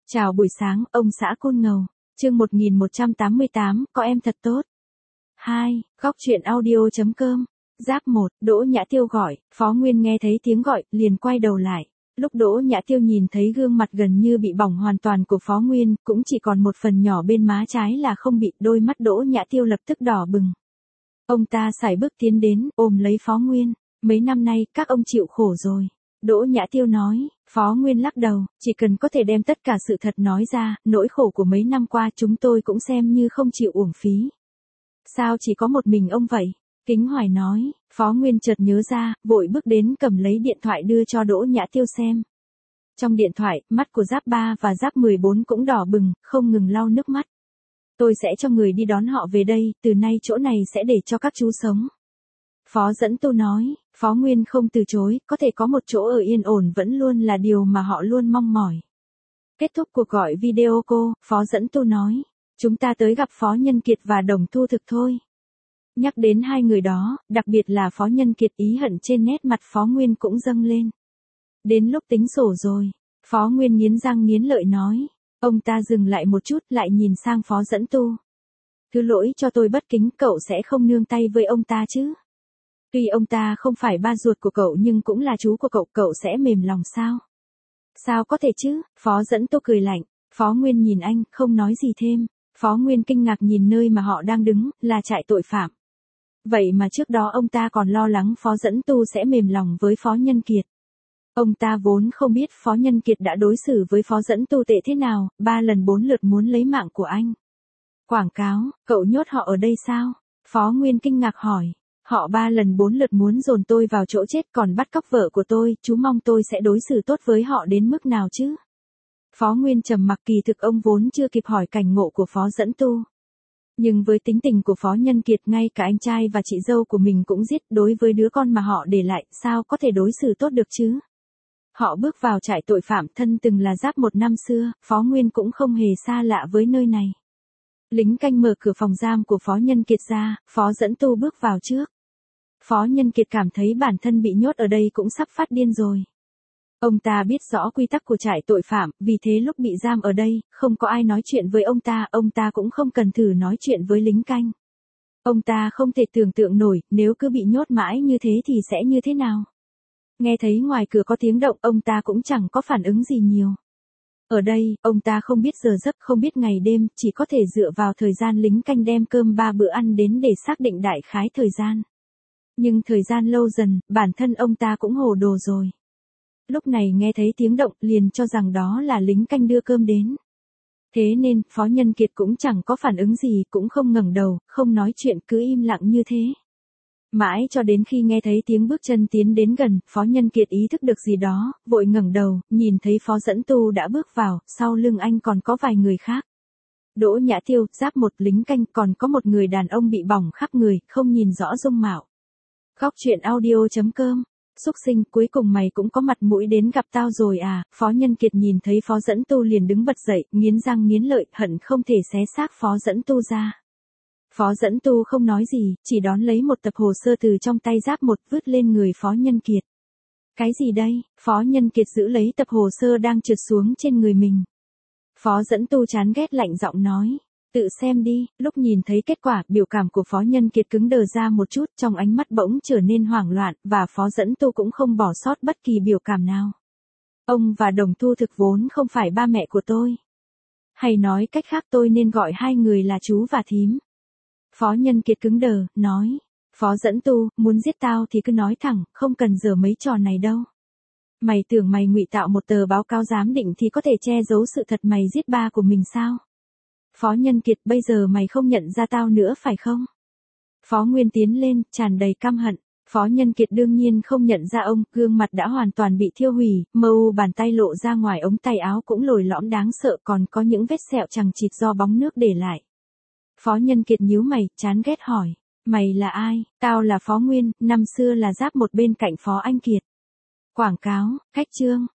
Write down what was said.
Chào buổi sáng, ông xã Côn Ngầu. Chương 1188, có em thật tốt. 2. Góc truyện audio.com. Giáp 1, Đỗ Nhã Tiêu gọi, Phó Nguyên nghe thấy tiếng gọi, liền quay đầu lại. Lúc Đỗ Nhã Tiêu nhìn thấy gương mặt gần như bị bỏng hoàn toàn của Phó Nguyên, cũng chỉ còn một phần nhỏ bên má trái là không bị, đôi mắt Đỗ Nhã Tiêu lập tức đỏ bừng. Ông ta sải bước tiến đến, ôm lấy Phó Nguyên. Mấy năm nay, các ông chịu khổ rồi. Đỗ Nhã Tiêu nói. Phó Nguyên lắc đầu, chỉ cần có thể đem tất cả sự thật nói ra, nỗi khổ của mấy năm qua chúng tôi cũng xem như không chịu uổng phí. Sao chỉ có một mình ông vậy? Kính Hoài nói. Phó Nguyên chợt nhớ ra, vội bước đến cầm lấy điện thoại đưa cho Đỗ Nhã Tiêu xem. Trong điện thoại, mắt của Giáp 3 và Giáp 14 cũng đỏ bừng, không ngừng lau nước mắt. Tôi sẽ cho người đi đón họ về đây, từ nay chỗ này sẽ để cho các chú sống. Phó Dẫn Tu nói. Phó Nguyên không từ chối, có thể có một chỗ ở yên ổn vẫn luôn là điều mà họ luôn mong mỏi. Kết thúc cuộc gọi video cô, Phó Dẫn Tu nói. Chúng ta tới gặp Phó Nhân Kiệt và Đồng Thu Thực thôi. Nhắc đến hai người đó, đặc biệt là Phó Nhân Kiệt, ý hận trên nét mặt Phó Nguyên cũng dâng lên. Đến lúc tính sổ rồi, Phó Nguyên nghiến răng nghiến lợi nói. Ông ta dừng lại một chút lại nhìn sang Phó Dẫn Tu. Thứ lỗi cho tôi bất kính, cậu sẽ không nương tay với ông ta chứ? Tuy ông ta không phải ba ruột của cậu nhưng cũng là chú của cậu, cậu sẽ mềm lòng sao? Sao có thể chứ? Phó Dẫn Tu cười lạnh. Phó Nguyên nhìn anh, không nói gì thêm. Phó Nguyên kinh ngạc nhìn nơi mà họ đang đứng, là trại tội phạm. Vậy mà trước đó ông ta còn lo lắng Phó Dẫn Tu sẽ mềm lòng với Phó Nhân Kiệt. Ông ta vốn không biết Phó Nhân Kiệt đã đối xử với Phó Dẫn Tu tệ thế nào, 3 lần 4 lượt muốn lấy mạng của anh. Quảng cáo, cậu nhốt họ ở đây sao? Phó Nguyên kinh ngạc hỏi. Họ 3 lần 4 lượt muốn dồn tôi vào chỗ chết còn bắt cóc vợ của tôi, chú mong tôi sẽ đối xử tốt với họ đến mức nào chứ? Phó Nguyên trầm mặc, kỳ thực ông vốn chưa kịp hỏi cảnh ngộ của Phó Dẫn Tu. Nhưng với tính tình của Phó Nhân Kiệt, ngay cả anh trai và chị dâu của mình cũng giết, đối với đứa con mà họ để lại, sao có thể đối xử tốt được chứ? Họ bước vào trại tội phạm, thân từng là Giáp 1 năm xưa, Phó Nguyên cũng không hề xa lạ với nơi này. Lính canh mở cửa phòng giam của Phó Nhân Kiệt ra, Phó Dẫn Tu bước vào trước. Phó Nhân Kiệt cảm thấy bản thân bị nhốt ở đây cũng sắp phát điên rồi. Ông ta biết rõ quy tắc của trại tội phạm, vì thế lúc bị giam ở đây, không có ai nói chuyện với ông ta cũng không cần thử nói chuyện với lính canh. Ông ta không thể tưởng tượng nổi, nếu cứ bị nhốt mãi như thế thì sẽ như thế nào. Nghe thấy ngoài cửa có tiếng động, ông ta cũng chẳng có phản ứng gì nhiều. Ở đây, ông ta không biết giờ giấc, không biết ngày đêm, chỉ có thể dựa vào thời gian lính canh đem cơm 3 bữa ăn đến để xác định đại khái thời gian. Nhưng thời gian lâu dần, bản thân ông ta cũng hồ đồ rồi. Lúc này nghe thấy tiếng động, liền cho rằng đó là lính canh đưa cơm đến. Thế nên, Phó Nhân Kiệt cũng chẳng có phản ứng gì, cũng không ngẩng đầu, không nói chuyện, cứ im lặng như thế. Mãi cho đến khi nghe thấy tiếng bước chân tiến đến gần, Phó Nhân Kiệt ý thức được gì đó, vội ngẩng đầu, nhìn thấy Phó Dẫn Tu đã bước vào, sau lưng anh còn có vài người khác. Đỗ Nhã Tiêu, Giáp 1, lính canh, còn có một người đàn ông bị bỏng khắp người, không nhìn rõ dung mạo. Góc truyện audio.com. Xúc sinh, cuối cùng mày cũng có mặt mũi đến gặp tao rồi à? Phó Nhân Kiệt nhìn thấy Phó Dẫn Tu liền đứng bật dậy, nghiến răng nghiến lợi, hận không thể xé xác Phó Dẫn Tu ra. Phó Dẫn Tu không nói gì, chỉ đón lấy một tập hồ sơ từ trong tay Giáp 1 vứt lên người Phó Nhân Kiệt. Cái gì đây? Phó Nhân Kiệt giữ lấy tập hồ sơ đang trượt xuống trên người mình. Phó Dẫn Tu chán ghét lạnh giọng nói. Tự xem đi. Lúc nhìn thấy kết quả, biểu cảm của Phó Nhân Kiệt cứng đờ ra một chút, trong ánh mắt bỗng trở nên hoảng loạn, và Phó Dẫn Tu cũng không bỏ sót bất kỳ biểu cảm nào. Ông và Đồng Thu Thực vốn không phải ba mẹ của tôi. Hay nói cách khác, tôi nên gọi hai người là chú và thím. Phó Nhân Kiệt cứng đờ, nói. Phó Dẫn Tu, muốn giết tao thì cứ nói thẳng, không cần giở mấy trò này đâu. Mày tưởng mày ngụy tạo một tờ báo cáo giám định thì có thể che giấu sự thật mày giết ba của mình sao? Phó Nhân Kiệt, bây giờ mày không nhận ra tao nữa phải không? Phó Nguyên tiến lên, tràn đầy căm hận. Phó Nhân Kiệt đương nhiên không nhận ra ông, gương mặt đã hoàn toàn bị thiêu hủy, mờ u bàn tay lộ ra ngoài ống tay áo cũng lồi lõm đáng sợ, còn có những vết sẹo chằng chịt do bóng nước để lại. Phó Nhân Kiệt nhíu mày, chán ghét hỏi. Mày là ai? Tao là Phó Nguyên, năm xưa là Giáp 1 bên cạnh Phó Anh Kiệt. Quảng cáo, khách trương.